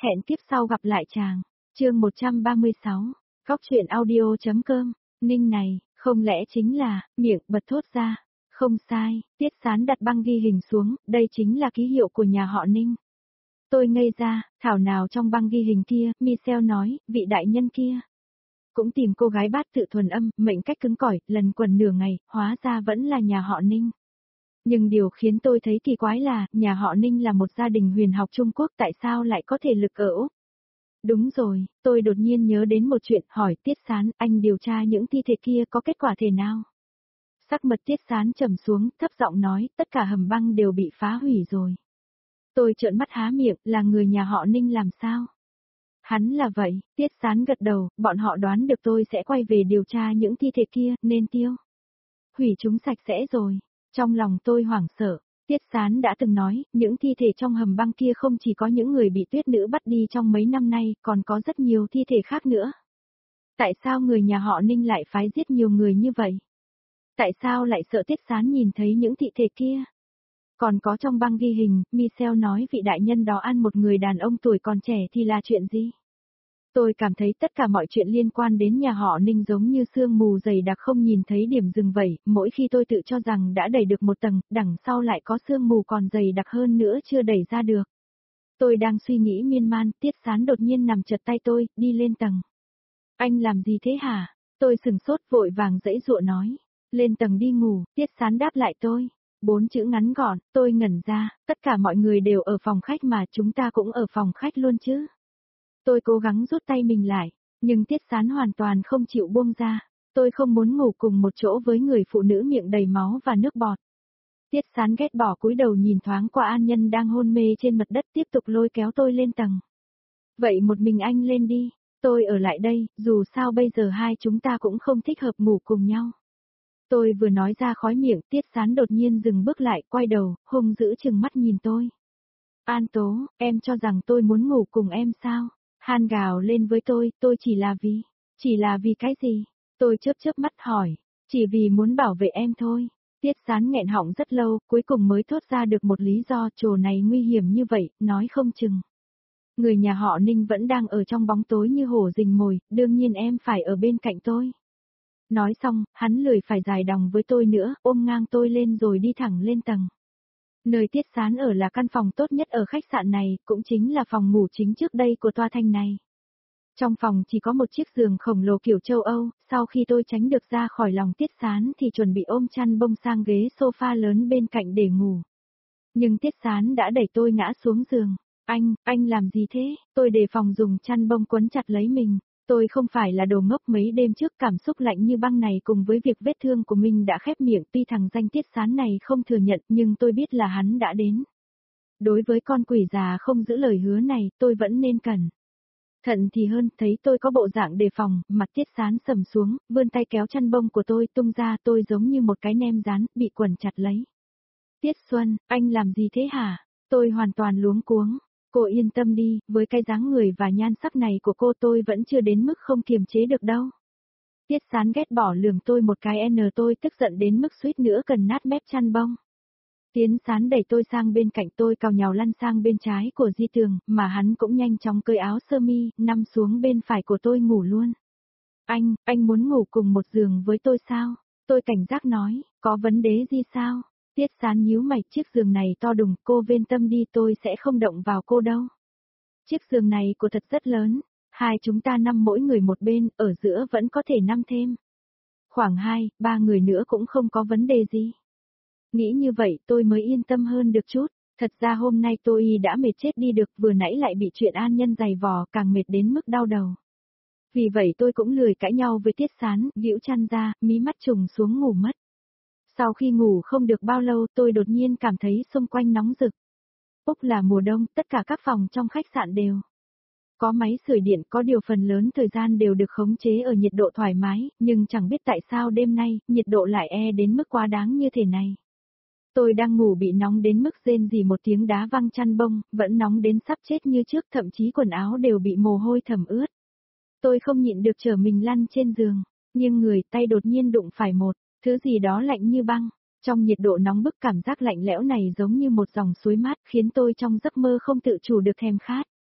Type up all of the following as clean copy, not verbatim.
Hẹn kiếp sau gặp lại chàng. Chương 136. Góc truyện audio.com. Ninh này, không lẽ chính là, miệng bật thốt ra. Không sai, Tiết Sán đặt băng ghi hình xuống, đây chính là ký hiệu của nhà họ Ninh. Tôi ngây ra, thảo nào trong băng ghi hình kia, Michelle nói, vị đại nhân kia. Cũng tìm cô gái bát tự thuần âm, mệnh cách cứng cỏi, lần quần nửa ngày, hóa ra vẫn là nhà họ Ninh. Nhưng điều khiến tôi thấy kỳ quái là, nhà họ Ninh là một gia đình huyền học Trung Quốc tại sao lại có thể lực ở Úc? Đúng rồi, tôi đột nhiên nhớ đến một chuyện, hỏi Tiết Sán, anh điều tra những thi thể kia có kết quả thế nào? Sắc mặt Tiết Sán trầm xuống, thấp giọng nói, tất cả hầm băng đều bị phá hủy rồi. Tôi trợn mắt há miệng, là người nhà họ Ninh làm sao? Hắn là vậy, Tiết Sán gật đầu, bọn họ đoán được tôi sẽ quay về điều tra những thi thể kia, nên tiêu. Hủy chúng sạch sẽ rồi. Trong lòng tôi hoảng sợ, Tiết Sán đã từng nói, những thi thể trong hầm băng kia không chỉ có những người bị tuyết nữ bắt đi trong mấy năm nay, còn có rất nhiều thi thể khác nữa. Tại sao người nhà họ Ninh lại phái giết nhiều người như vậy? Tại sao lại sợ Tiết Sán nhìn thấy những thi thể kia? Còn có trong băng ghi hình, Michelle nói vị đại nhân đó ăn một người đàn ông tuổi còn trẻ thì là chuyện gì? Tôi cảm thấy tất cả mọi chuyện liên quan đến nhà họ Ninh giống như sương mù dày đặc không nhìn thấy điểm dừng vậy, mỗi khi tôi tự cho rằng đã đẩy được một tầng, đằng sau lại có sương mù còn dày đặc hơn nữa chưa đẩy ra được. Tôi đang suy nghĩ miên man, Tiết Sán đột nhiên nằm chật tay tôi, đi lên tầng. Anh làm gì thế hả? Tôi sừng sốt vội vàng giãy giụa nói. Lên tầng đi ngủ, Tiết Sán đáp lại tôi. 4 chữ ngắn gọn, tôi ngẩn ra, tất cả mọi người đều ở phòng khách mà chúng ta cũng ở phòng khách luôn chứ. Tôi cố gắng rút tay mình lại, nhưng Tiết Sán hoàn toàn không chịu buông ra. Tôi không muốn ngủ cùng một chỗ với người phụ nữ miệng đầy máu và nước bọt. Tiết Sán ghét bỏ cúi đầu nhìn thoáng qua An Nhân đang hôn mê trên mặt đất tiếp tục lôi kéo tôi lên tầng. Vậy một mình anh lên đi, tôi ở lại đây, dù sao bây giờ hai chúng ta cũng không thích hợp ngủ cùng nhau. Tôi vừa nói ra khói miệng, Tiết Sán đột nhiên dừng bước lại, quay đầu, hung dữ trừng mắt nhìn tôi. An Tố, em cho rằng tôi muốn ngủ cùng em sao? Han gào lên với tôi chỉ là vì cái gì? Tôi chớp mắt hỏi, chỉ vì muốn bảo vệ em thôi. Tiết Sán nghẹn họng rất lâu, cuối cùng mới thốt ra được một lý do trồ này nguy hiểm như vậy, nói không chừng. Người nhà họ Ninh vẫn đang ở trong bóng tối như hổ rình mồi, đương nhiên em phải ở bên cạnh tôi. Nói xong, hắn lười phải dài đòng với tôi nữa, ôm ngang tôi lên rồi đi thẳng lên tầng. Nơi Tiết Sán ở là căn phòng tốt nhất ở khách sạn này, cũng chính là phòng ngủ chính trước đây của tòa thành này. Trong phòng chỉ có một chiếc giường khổng lồ kiểu châu Âu, sau khi tôi tránh được ra khỏi lòng Tiết Sán thì chuẩn bị ôm chăn bông sang ghế sofa lớn bên cạnh để ngủ. Nhưng Tiết Sán đã đẩy tôi ngã xuống giường. Anh làm gì thế? Tôi đề phòng dùng chăn bông quấn chặt lấy mình. Tôi không phải là đồ ngốc, mấy đêm trước cảm xúc lạnh như băng này cùng với việc vết thương của mình đã khép miệng, tuy thằng danh Tiết Sán này không thừa nhận nhưng tôi biết là hắn đã đến. Đối với con quỷ già không giữ lời hứa này, tôi vẫn nên cẩn thận thì hơn. Thấy tôi có bộ dạng đề phòng, mặt Tiết Sán sầm xuống, vươn tay kéo chăn bông của tôi tung ra, tôi giống như một cái nem rán, bị quần chặt lấy. Tiết Xuân, anh làm gì thế hả? Tôi hoàn toàn luống cuống. Cô yên tâm đi, với cái dáng người và nhan sắc này của cô tôi vẫn chưa đến mức không kiềm chế được đâu. Tiết Sán ghét bỏ lườm tôi một cái tôi tức giận đến mức suýt nữa cần nát mép chăn bông. Tiến Sán đẩy tôi sang bên cạnh tôi cào nhào lăn sang bên trái của Di Tường, mà hắn cũng nhanh chóng cởi áo sơ mi, nằm xuống bên phải của tôi ngủ luôn. Anh muốn ngủ cùng một giường với tôi sao? Tôi cảnh giác nói, có vấn đề gì sao? Tiết Sán nhíu mày, chiếc giường này to đùng, cô yên tâm đi, tôi sẽ không động vào cô đâu. Chiếc giường này của thật rất lớn, hai chúng ta nằm mỗi người một bên, ở giữa vẫn có thể nằm thêm. Khoảng 2-3 người nữa cũng không có vấn đề gì. Nghĩ như vậy tôi mới yên tâm hơn được chút, thật ra hôm nay tôi đã mệt chết đi được, vừa nãy lại bị chuyện An Nhân giày vò, càng mệt đến mức đau đầu. Vì vậy tôi cũng lười cãi nhau với Tiết Sán, giễu chăn ra, mí mắt trùng xuống ngủ mất. Sau khi ngủ không được bao lâu tôi đột nhiên cảm thấy xung quanh nóng rực. Úc là mùa đông, tất cả các phòng trong khách sạn đều có máy sưởi điện, có điều phần lớn thời gian đều được khống chế ở nhiệt độ thoải mái, nhưng chẳng biết tại sao đêm nay, nhiệt độ lại đến mức quá đáng như thế này. Tôi đang ngủ bị nóng đến mức rên rỉ một tiếng đá văng chăn bông, vẫn nóng đến sắp chết như trước, thậm chí quần áo đều bị mồ hôi thấm ướt. Tôi không nhịn được trở mình lăn trên giường, nhưng người tay đột nhiên đụng phải một thứ gì đó lạnh như băng. Trong nhiệt độ nóng bức, cảm giác lạnh lẽo này giống như một dòng suối mát khiến tôi trong giấc mơ không tự chủ được thèm khát.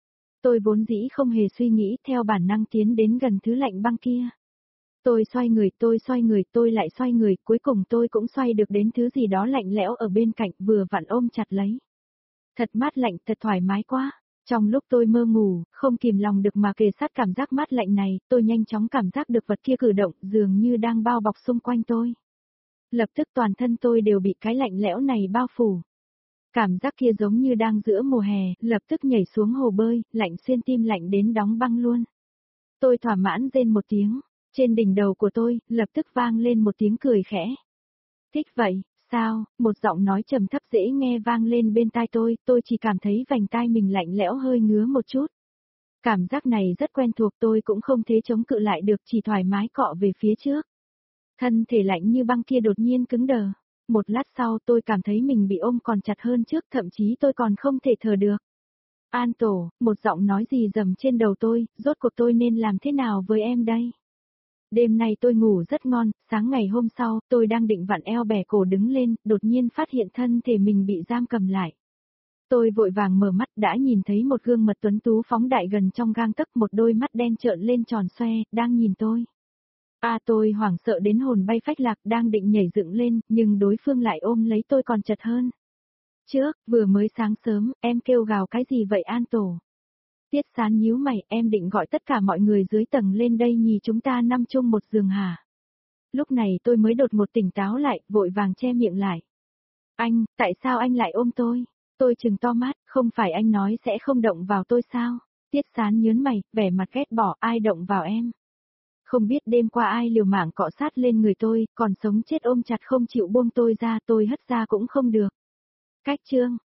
Tôi vốn dĩ không hề suy nghĩ, theo bản năng tiến đến gần thứ lạnh băng kia. Tôi xoay người, tôi lại xoay người, cuối cùng tôi cũng xoay được đến thứ gì đó lạnh lẽo ở bên cạnh, vừa vặn ôm chặt lấy. Thật mát lạnh, thật thoải mái quá. Trong lúc tôi mơ ngủ, không kìm lòng được mà kề sát cảm giác mát lạnh này, tôi nhanh chóng cảm giác được vật kia cử động, dường như đang bao bọc xung quanh tôi. Lập tức toàn thân tôi đều bị cái lạnh lẽo này bao phủ. Cảm giác kia giống như đang giữa mùa hè, lập tức nhảy xuống hồ bơi, lạnh xuyên tim, lạnh đến đóng băng luôn. Tôi thỏa mãn rên một tiếng, trên đỉnh đầu của tôi, lập tức vang lên một tiếng cười khẽ. Thích vậy, sao? Một giọng nói trầm thấp dễ nghe vang lên bên tai tôi chỉ cảm thấy vành tai mình lạnh lẽo hơi ngứa một chút. Cảm giác này rất quen thuộc, tôi cũng không thể chống cự lại được, chỉ thoải mái cọ về phía trước. Thân thể lạnh như băng kia đột nhiên cứng đờ. Một lát sau tôi cảm thấy mình bị ôm còn chặt hơn trước, thậm chí tôi còn không thể thở được. An Tổ, một giọng nói gì rầm trên đầu tôi, rốt cuộc tôi nên làm thế nào với em đây? Đêm nay tôi ngủ rất ngon, sáng ngày hôm sau, tôi đang định vặn eo bẻ cổ đứng lên, đột nhiên phát hiện thân thể mình bị giam cầm lại. Tôi vội vàng mở mắt, đã nhìn thấy một gương mặt tuấn tú phóng đại gần trong gang tấc, một đôi mắt đen trợn lên tròn xoe, đang nhìn tôi. Tôi hoảng sợ đến hồn bay phách lạc, đang định nhảy dựng lên, nhưng đối phương lại ôm lấy tôi còn chặt hơn. Vừa mới sáng sớm, em kêu gào cái gì vậy An Tổ? Tiết Sán nhíu mày, em định gọi tất cả mọi người dưới tầng lên đây nhì chúng ta nằm chung một giường hả? Lúc này tôi mới đột ngột tỉnh táo lại, vội vàng che miệng lại. Anh, tại sao anh lại ôm tôi? Tôi trừng to mắt, không phải anh nói sẽ không động vào tôi sao? Tiết Sán nhớn mày, vẻ mặt ghét bỏ, ai động vào em? Không biết đêm qua ai liều mạng cọ sát lên người tôi, còn sống chết ôm chặt không chịu buông tôi ra, tôi hất ra cũng không được. Cách chương